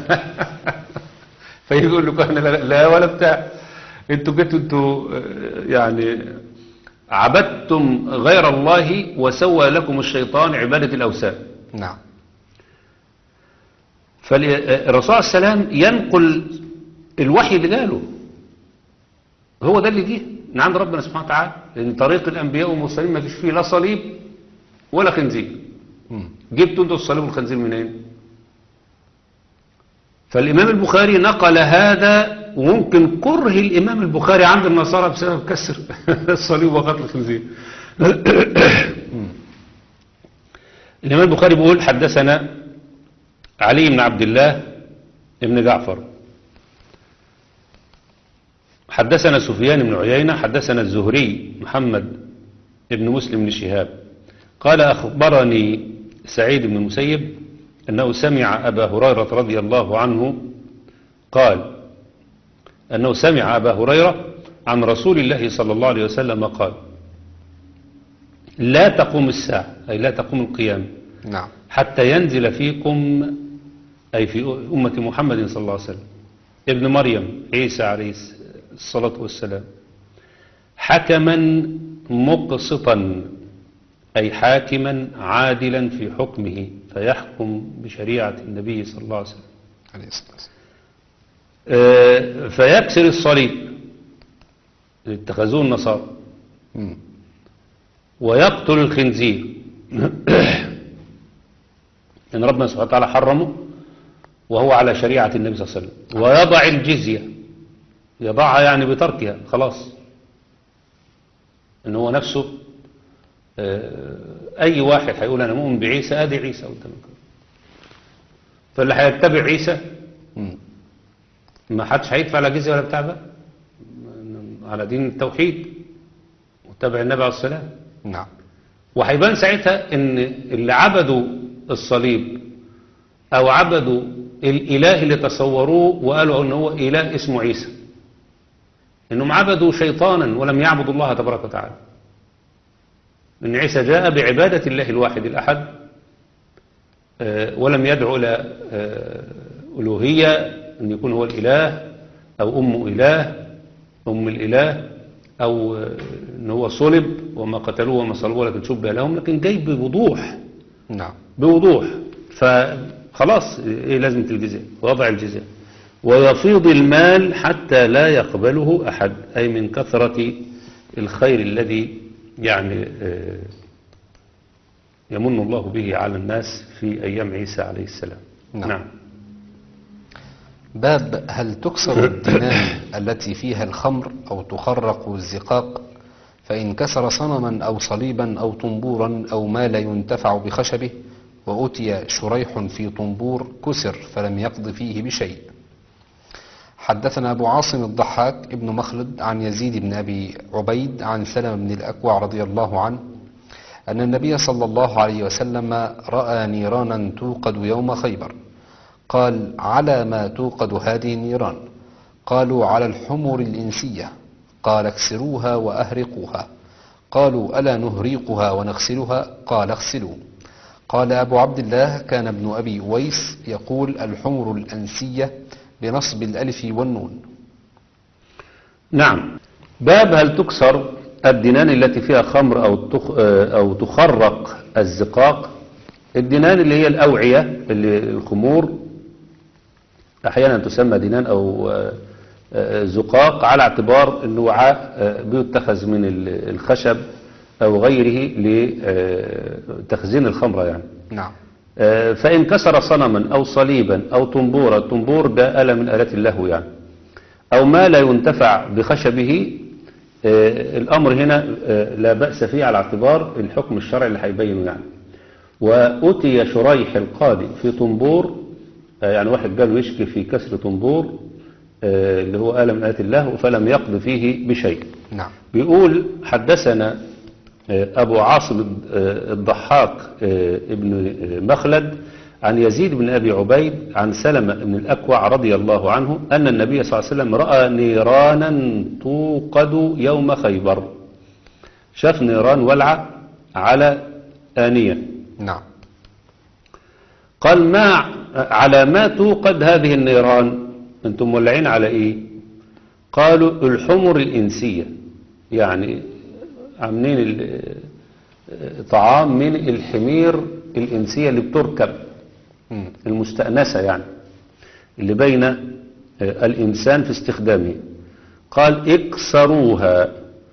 فيقول لكم احنا لا ولا بتاع، انتوا جيتوا انتوا يعني عبدتم غير الله وسوى لكم الشيطان عبادة الأوثان. نعم. فالرسول صلى الله عليه وسلم ينقل الوحي اللي قاله، هو ده اللي جه من عند ربنا سبحانه وتعالى، لأن طريق الأنبياء والمرسلين ما فيش فيه لا صليب ولا خنزير. جبتوا انتوا الصليب والخنزير منين؟ فالإمام البخاري نقل هذا، وممكن كره الإمام البخاري عند النصارى بسبب كسر الصليب وقتل الخنزير. الإمام البخاري بيقول حدثنا علي بن عبد الله بن جعفر، حدثنا سفيان بن عيينة، حدثنا الزهري محمد بن مسلم بن شهاب قال أخبرني سعيد بن المسيب أنه سمع أبا هريرة رضي الله عنه قال أنه سمع أبا هريرة عن رسول الله صلى الله عليه وسلم قال لا تقوم الساعة، أي لا تقوم القيامة، نعم، حتى ينزل فيكم، أي في أمة محمد صلى الله عليه وسلم، ابن مريم عيسى عليه الصلاة والسلام، حكما مقسطا، أي حاكما عادلا في حكمه، فيحكم بشريعة النبي صلى الله عليه وسلم عليه الصلاة والسلام. آه، فيكسر الصليب اللي اتخذوه النصارى، ويقتل الخنزير إن ربنا سبحانه وتعالى حرمه وهو على شريعة النبي صلى الله عليه وسلم، ويضع الجزية، يضعها يعني بتركها خلاص، إن هو نفسه أي واحد هيقول أنا مؤمن بعيسى أدي عيسى قدامك، فاللي هيتبع عيسى ما حدش هيدفع لا جزية ولا بتاع بقى، على دين التوحيد وتبع النبي عليه السلام. نعم. وهيبان ساعتها ان اللي عبدوا الصليب او عبدوا الاله اللي تصوروه وقالوا ان هو اله اسمه عيسى، انهم عبدوا شيطانا ولم يعبدوا الله تبارك وتعالى، ان عيسى جاء بعبادة الله الواحد الاحد، ولم يدعو الى الوهية ان يكون هو الاله او ام اله ام الاله، او ان هو صلب وما قتلوه وما صلبوه لكن شبه لهم، لكن جاي بوضوح. نعم، بوضوح. فخلاص ايه لازمة الجزاء، وضع الجزاء، ويفيض المال حتى لا يقبله احد، اي من كثرة الخير الذي يعني يمن الله به على الناس في ايام عيسى عليه السلام. نعم, نعم. باب هل تكسر الدنان التي فيها الخمر أو تخرق الزقاق، فإن كسر صنما أو صليبا أو طنبورا أو ما لا ينتفع بخشبه، وأتي شريح في طنبور كسر فلم يقض فيه بشيء. حدثنا أبو عاصم الضحاك ابن مخلد عن يزيد بن أبي عبيد عن سلم بن الأكوع رضي الله عنه أن النبي صلى الله عليه وسلم رأى نيرانا توقد يوم خيبر، قال على ما توقد هذه النيران؟ قالوا على الحمر الإنسية، قال اكسروها وأهرقوها. قالوا ألا نهريقها ونغسلها؟ قال اغسلوا. قال أبو عبد الله كان ابن أبي أويس يقول الحمر الأنسية بنصب الألف والنون. نعم. باب هل تكسر الدنان التي فيها خمر أو أو تخرق الزقاق. الدنان اللي هي الأوعية، اللي الخمور أحيانا تسمى دنان أو زقاق على اعتبار أنه وعاء بيتخذ من الخشب أو غيره لتخزين الخمرة يعني. نعم. فإن كسر صنما أو صليبا أو طنبورا، الطنبور ده آلة من آلات اللهو يعني، أو ما لا ينتفع بخشبه، الأمر هنا لا بأس فيه على اعتبار الحكم الشرعي اللي هيبينه يعني. وأتي شريح القاضي في طنبور، يعني واحد قال يشكي في كسر طنبور اللي هو آلة من آلات اللهو فلم يقض فيه بشيء. نعم. بيقول حدثنا أبو عاصم الضحاك ابن مخلد عن يزيد بن أبي عبيد عن سلمة بن الأكوع رضي الله عنه أن النبي صلى الله عليه وسلم رأى نيرانا توقد يوم خيبر، شاف نيران ولعة على آنية. نعم. قال ما على ما توقد هذه النيران؟ انتم مولعين على ايه؟ قالوا الحمر الإنسية، يعني عاملين طعام من الحمير الإنسية اللي بتركب، المستأنسة يعني، اللي بين الإنسان في استخدامه. قال اكسروها،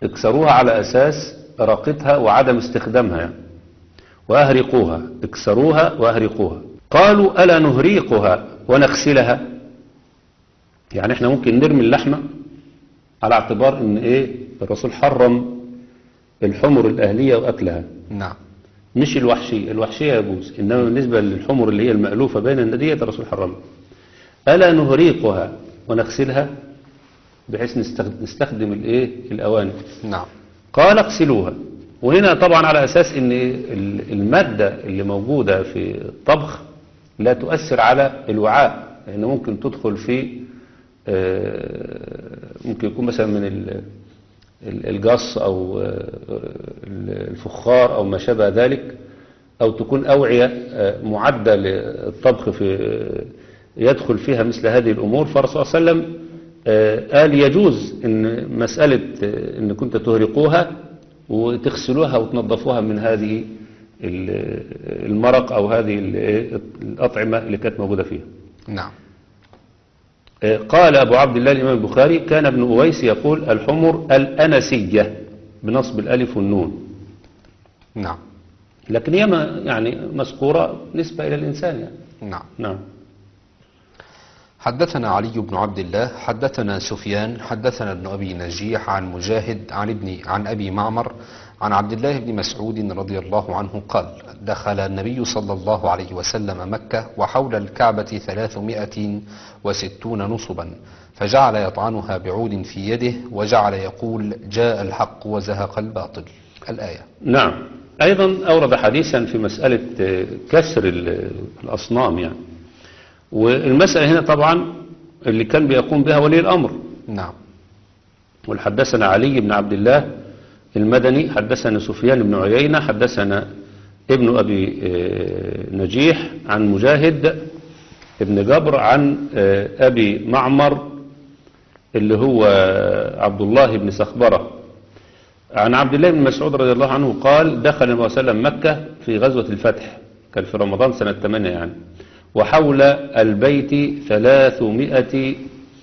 اكسروها على أساس راقتها وعدم استخدامها يعني. وأهرقوها، اكسروها وأهرقوها. قالوا ألا نهريقها ونغسلها؟ يعني احنا ممكن نرمي اللحمة على اعتبار ان ايه الرسول حرم الحمر الأهلية وأكلها. نعم. مش الوحشية، الوحشية يجوز، إنما بالنسبة للحمر اللي هي المألوفة بين الندية الرسول حرمها. ألا نهريقها ونغسلها بحيث نستخدم الايه الأواني. نعم. قال اغسلوها. وهنا طبعا على أساس ان المادة اللي موجودة في الطبخ لا تؤثر على الوعاء، لأنه ممكن تدخل في ممكن يكون مثلا من الجص أو الفخار أو ما شابه ذلك، أو تكون أوعية معدة للطبخ في يدخل فيها مثل هذه الأمور. فالرسول صلى الله عليه وسلم قال يجوز إن مسألة إن كنت تهرقوها وتغسلوها وتنظفوها من هذه المرق أو هذه الأطعمة اللي كانت موجودة فيها. نعم. قال أبو عبد الله الإمام البخاري كان ابن أويس يقول الحمر الأنسية بنصب الألف والنون. نعم. لكن هي يعني مذكورة نسبة إلى الإنسان يعني. نعم. نعم. حدثنا علي بن عبد الله حدثنا سفيان حدثنا ابن أبي نجيح عن مجاهد عن ابن عن أبي معمر عن عبد الله بن مسعود رضي الله عنه قال دخل النبي صلى الله عليه وسلم مكة وحول الكعبة ثلاثمائة وستون نصبا، فجعل يطعنها بعود في يده وجعل يقول جاء الحق وزهق الباطل الآية. نعم. أيضا أورد حديثا في مسألة كسر الأصنام يعني. والمسألة هنا طبعا اللي كان بيقوم بها ولي الأمر. نعم. والحدثنا علي بن عبد الله المدني حدثنا سفيان بن عيينة حدثنا ابن أبي نجيح عن مجاهد ابن جبر عن أبي معمر اللي هو عبد الله بن سخبرة عن عبد الله بن مسعود رضي الله عنه قال دخل النبي صلى الله عليه وسلم مكة في غزوة الفتح، كان في رمضان سنة ثمانية يعني، وحول البيت ثلاثمائة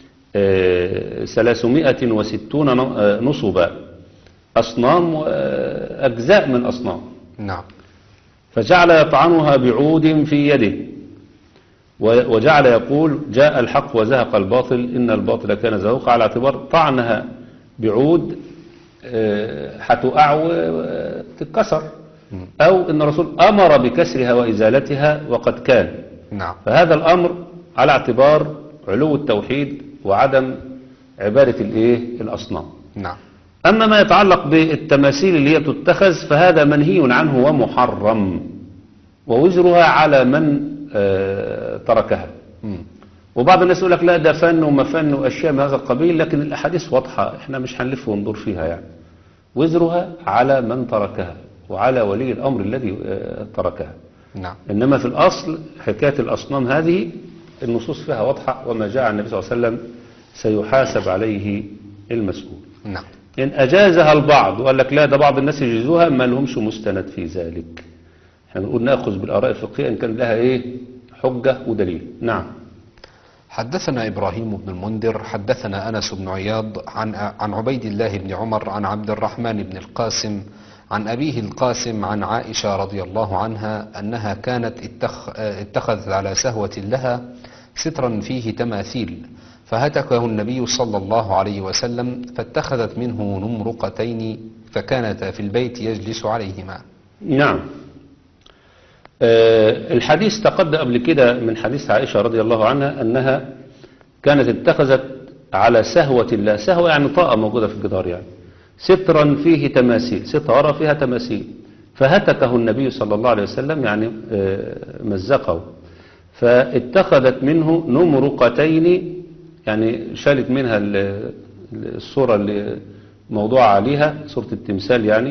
ثلاثمائة وستون نصبا، أصنام وأجزاء من أصنام. نعم. فجعل يطعنها بعود في يده وجعل يقول جاء الحق وزهق الباطل إن الباطل كان زهوقا، على اعتبار طعنها بعود هتقع وتتكسر، أو إن الرسول أمر بكسرها وإزالتها وقد كان. نعم. فهذا الأمر على اعتبار علو التوحيد وعدم عبادة الإيه الأصنام. نعم. أما ما يتعلق بالتماثيل اللي هي تتخذ فهذا منهي عنه ومحرم، ووزرها على من آه تركها. م. وبعض الناس يقول لك لا ده فن وما فن وأشياء من هذا القبيل، لكن الأحاديث واضحة احنا مش هنلف وندور فيها يعني. وزرها على من تركها وعلى ولي الأمر الذي آه تركها. نعم. إنما في الأصل حكاية الأصنام هذه النصوص فيها واضحة، وما جاء عن النبي صلى الله عليه وسلم سيحاسب عليه المسؤول. نعم. إن أجازها البعض وقال لك لا ده بعض الناس يجيزوها ما لهمش مستند في ذلك. احنا نقول نأخذ بالآراء الفقهية إن كان لها إيه حجة ودليل. نعم. حدثنا إبراهيم بن المنذر حدثنا أنس بن عياض عن عن عبيد الله بن عمر عن عبد الرحمن بن القاسم عن أبيه القاسم عن عائشة رضي الله عنها أنها كانت اتخ اتخذت على سهوة لها سترا فيه تماثيل، فهتكه النبي صلى الله عليه وسلم فاتخذت منه نمرقتين فكانتا في البيت يجلس عليهما. نعم. أه الحديث تقدم قبل كده من حديث عائشة رضي الله عنها أنها كانت اتخذت على سهوة الله، سهوة يعني طاقة موجودة في الجدار يعني، سترا فيه تماثيل، ستارة فيها تماثيل، فهتكه النبي صلى الله عليه وسلم يعني أه مزقه، فاتخذت منه نمرقتين يعني شالت منها الصورة اللي موضوع عليها صورة التمثال يعني،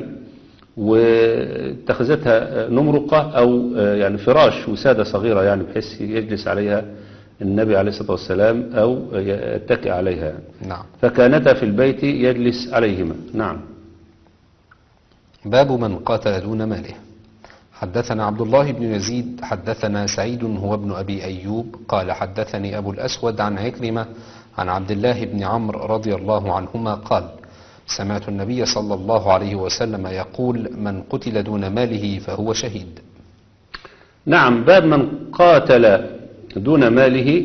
واتخذتها نمرقة أو يعني فراش وسادة صغيرة يعني بحيث يجلس عليها النبي عليه الصلاة والسلام أو يتكئ عليها. نعم. فكانتا في البيت يجلس عليهما. نعم. باب من قاتل دون ماله. حدثنا عبد الله بن يزيد حدثنا سعيد هو ابن أبي أيوب قال حدثني أبو الأسود عن عكرمة عن عبد الله بن عمرو رضي الله عنهما قال سمعت النبي صلى الله عليه وسلم يقول من قتل دون ماله فهو شهيد. نعم، باب من قاتل دون ماله.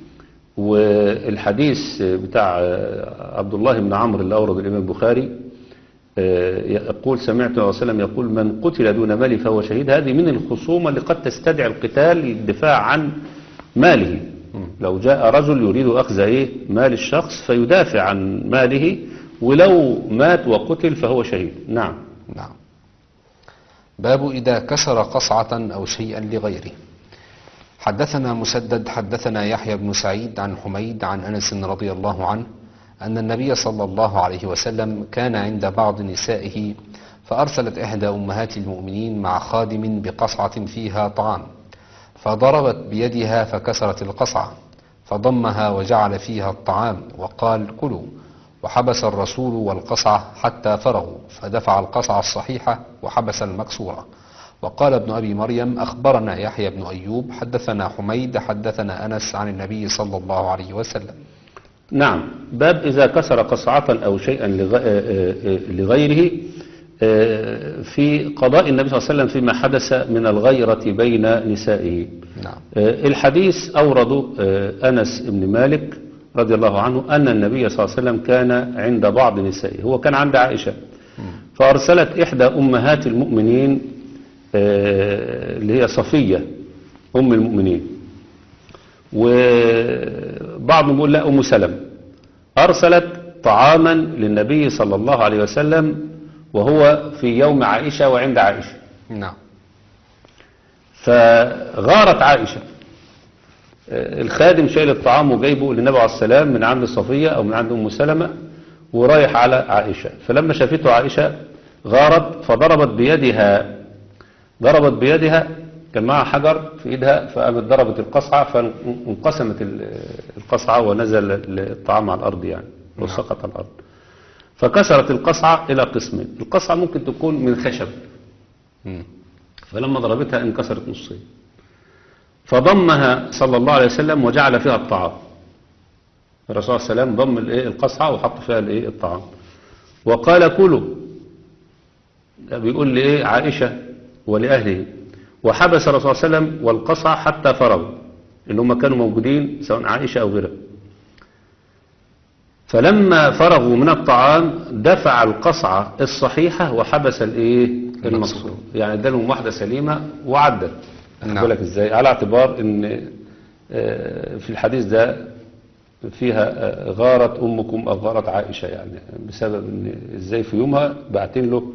والحديث بتاع عبد الله بن عمرو اللي أورد الإمام البخاري يقول سمعت النبي صلى الله عليه وسلم يقول من قتل دون ماله فهو شهيد. هذه من الخصومة اللي قد تستدعي القتال للدفاع عن ماله. لو جاء رجل يريد أخذ إيه مال الشخص فيدافع عن ماله، ولو مات وقتل فهو شهيد. نعم. نعم. باب إذا كسر قصعة أو شيئا لغيره. حدثنا مسدد حدثنا يحيى بن سعيد عن حميد عن أنس رضي الله عنه أن النبي صلى الله عليه وسلم كان عند بعض نسائه فأرسلت إحدى أمهات المؤمنين مع خادم بقصعة فيها طعام، فضربت بيدها فكسرت القصعة، فضمها وجعل فيها الطعام وقال كلوا، وحبس الرسول والقصعة حتى فرغوا، فدفع القصعة الصحيحة وحبس المكسورة. وقال ابن أبي مريم أخبرنا يحيى بن أيوب حدثنا حميد حدثنا أنس عن النبي صلى الله عليه وسلم. نعم. باب إذا كسر قصعة أو شيئا لغيره في قضاء النبي صلى الله عليه وسلم فيما حدث من الغيرة بين نسائه. نعم. الحديث أورد أنس بن مالك رضي الله عنه أن النبي صلى الله عليه وسلم كان عند بعض نسائه، هو كان عند عائشة، فأرسلت إحدى أمهات المؤمنين اللي هي صفية أم المؤمنين، وبعضهم يقول لا أم سلم، أرسلت طعاما للنبي صلى الله عليه وسلم وهو في يوم عائشة وعند عائشة. نعم. فغارت عائشة، الخادم شايل الطعام وجايبه للنبي عليه السلام من عند صفية أو من عند أم سلمة ورايح على عائشة، فلما شافته عائشة غارت فضربت بيدها، ضربت بيدها كان معها حجر في ايدها، فقامت ضربت القصعة فانقسمت القصعة ونزل الطعام على الأرض يعني وسقط على الأرض، فكسرت القصعة إلى قسمين. القصعة ممكن تكون من خشب، فلما ضربتها انكسرت نصين، فضمها صلى الله عليه وسلم وجعل فيها الطعام. الرسول صلى الله عليه وسلم ضم القصعة وحط فيها الطعام وقال كلوا، بيقول لإيه عائشة ولأهله، وحبس الرسول صلى الله عليه وسلم والقصعة حتى فرغوا، اللي هم كانوا موجودين سواء عائشة أو غيرها. فلما فرغوا من الطعام دفع القصعة الصحيحة وحبس الايه المقصود، يعني ادالهم واحدة سليمة وعدل. أقول لك ازاي؟ على اعتبار ان في الحديث ده فيها غارت امكم او غارت عائشة، يعني بسبب ان ازاي في يومها بعتين له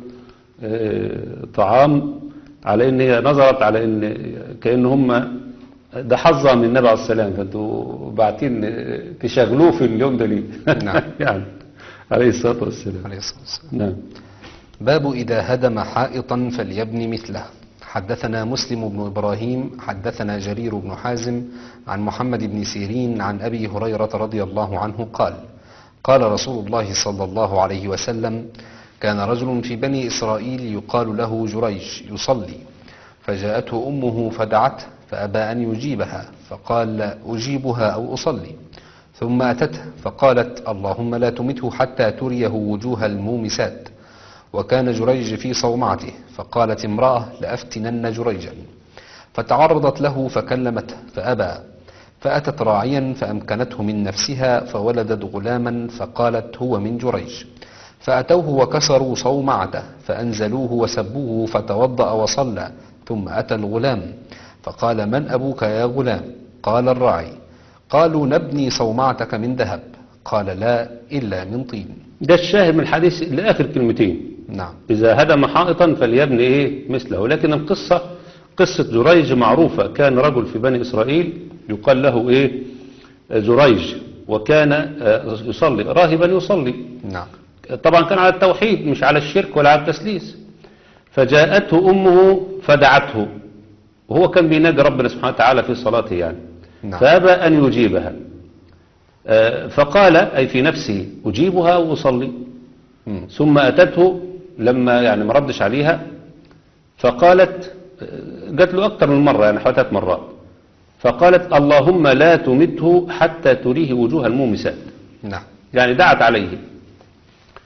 طعام على ان هي نظرت على ان كأن هم ده حظها من النبي عليه السلام، فانتوا باعتين تشغلوه في اليوم ده ليه؟ نعم. يعني عليه الصلاة والسلام. عليه الصلاة والسلام. نعم. باب إذا هدم حائطا فليبني مثله. حدثنا مسلم بن إبراهيم حدثنا جرير بن حازم عن محمد بن سيرين عن أبي هريرة رضي الله عنه قال قال رسول الله صلى الله عليه وسلم كان رجل في بني إسرائيل يقال له جريج يصلي، فجاءته أمه فدعته فأبى أن يجيبها، فقال أجيبها أو أصلي، ثم أتته فقالت اللهم لا تمته حتى تريه وجوه المومسات، وكان جريج في صومعته، فقالت امرأة لأفتنن جريجا، فتعرضت له فكلمته فأبى، فأتت راعيا فأمكنته من نفسها فولدت غلاما، فقالت هو من جريج، فأتوه وكسروا صومعته فأنزلوه وسبوه فتوضأ وصلى، ثم أتى الغلام فقال من أبوك يا غلام؟ قال الراعي. قالوا نبني صومعتك من ذهب، قال لا إلا من طين. ده الشاهد من الحديث لآخر كلمتين. نعم. إذا هدم حائطا فليبني إيه مثله. لكن القصة قصة جريج معروفة، كان رجل في بني إسرائيل يقال له إيه جريج، وكان يصلي راهبا يصلي. نعم. طبعا كان على التوحيد مش على الشرك ولا على التسليس. فجاءته أمه فدعته، وهو كان بيناجي ربنا سبحانه وتعالى في صلاته يعني. نعم. فأبى أن يجيبها، فقال أي في نفسه أجيبها وأصلي. مم. ثم أتته لما يعني ما ردش عليها، فقالت جات له أكتر من مرة يعني حوالي ثلاث مرات، فقالت اللهم لا تمته حتى تريه وجوه المومسات. نعم. يعني دعت عليه،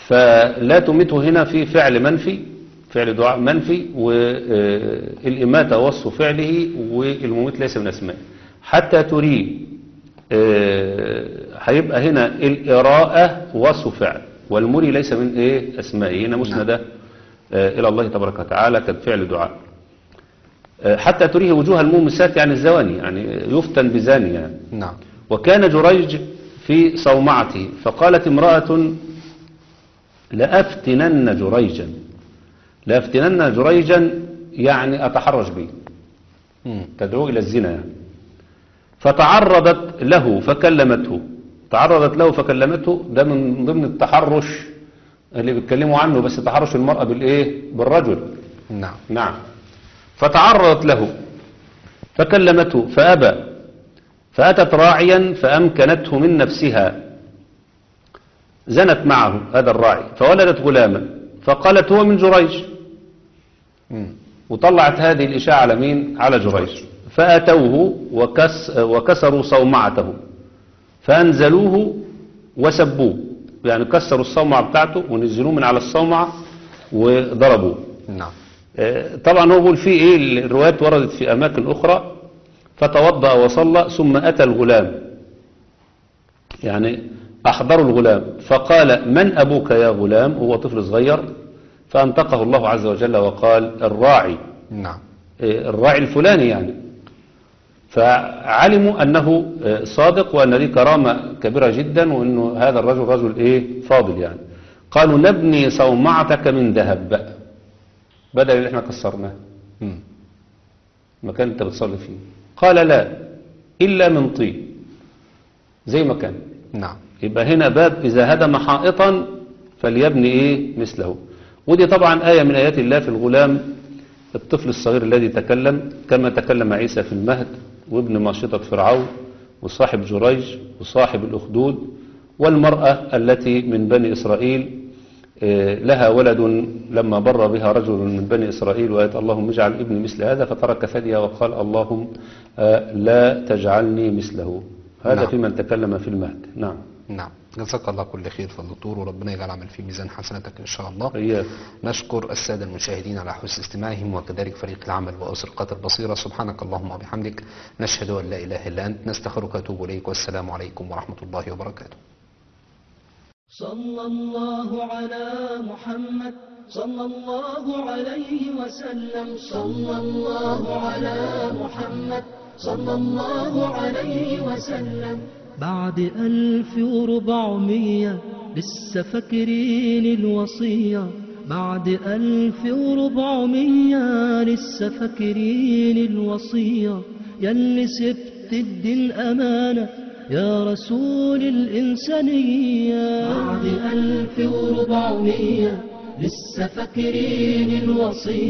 فلا تمته هنا في فعل منفي، فعل دعاء منفي، والإماتة وصف فعله، والمميت ليس من أسماء. حتى تريه هيبقى هنا الإراءة وصف فعل، والمري ليس من إيه أسمائه، هنا مسندة إلى الله تبارك وتعالى كفعل دعاء. حتى تريه وجوه المومسات يعني الزواني، يعني يفتن بزاني يعني. نعم. وكان جريج في صومعته فقالت امرأة لأفتنن جريجا، لأفتنن جريجا يعني أتحرش به، تدعو إلى الزنا يعني. فتعرضت له فكلمته، تعرضت له فكلمته، ده من ضمن التحرش اللي بيتكلموا عنه، بس تحرش المرأة بالإيه؟ بالرجل. نعم. نعم. فتعرضت له فكلمته فأبى، فأتت راعيا فأمكنته من نفسها، زنت معه هذا الراعي فولدت غلاما، فقالت هو من جريج، وطلعت هذه الإشاعة على مين؟ على جريج. فأتوه وكس وكسروا صومعته فأنزلوه وسبوه، يعني كسروا الصومعة بتاعته ونزلوه من على الصومعة وضربوه. نعم. طبعا هو بيقول فيه ايه، الروايات وردت في اماكن اخرى. فتوضأ وصلى ثم اتى الغلام، يعني احضروا الغلام فقال من ابوك يا غلام، هو طفل صغير، فانطقه الله عز وجل وقال الراعي. نعم. الراعي الفلاني يعني. فعلموا انه صادق وان دي كرامة كبيرة جدا، وانه هذا الرجل رجل ايه فاضل يعني. قالوا نبني صومعتك من ذهب، بدل اللي احنا كسرناه مكان انت بتصلي فيه. قال لا الا من طين، زي ما كان. نعم. يبقى هنا باب اذا هدم حائطا فليبني ايه مثله. ودي طبعا آية من آيات الله في الغلام الطفل الصغير الذي تكلم، كما تكلم عيسى في المهد، وابن ماشطة فرعون، وصاحب جريج، وصاحب الأخدود، والمرأة التي من بني إسرائيل لها ولد لما بر بها رجل من بني إسرائيل وقالت اللهم اجعل ابني مثل هذا، فترك ثديها وقال اللهم لا تجعلني مثله. هذا نعم. في من تكلم في المهد. نعم. نعم. جزاك الله كل خير في الدكتور، وربنا يجعل عمل في ميزان حسناتك إن شاء الله. إياك. نشكر السادة المشاهدين على حسن استماعهم، وكذلك فريق العمل وأسرقات البصيرة. سبحانك اللهم وبحمدك، نشهد أن لا إله إلا أنت، نستغفرك ونتوب إليك، والسلام عليكم ورحمة الله وبركاته. صلى الله على محمد صلى الله عليه وسلم، صلى الله على محمد صلى الله عليه وسلم. بعد ألف وربعمية لسه فاكرين الوصية، بعد ألف وربعمية لسه فاكرين الوصية، ياللي سبت الدين أمانة يا رسول الإنسانية. بعد ألف وربعمية لسه فاكرين الوصية.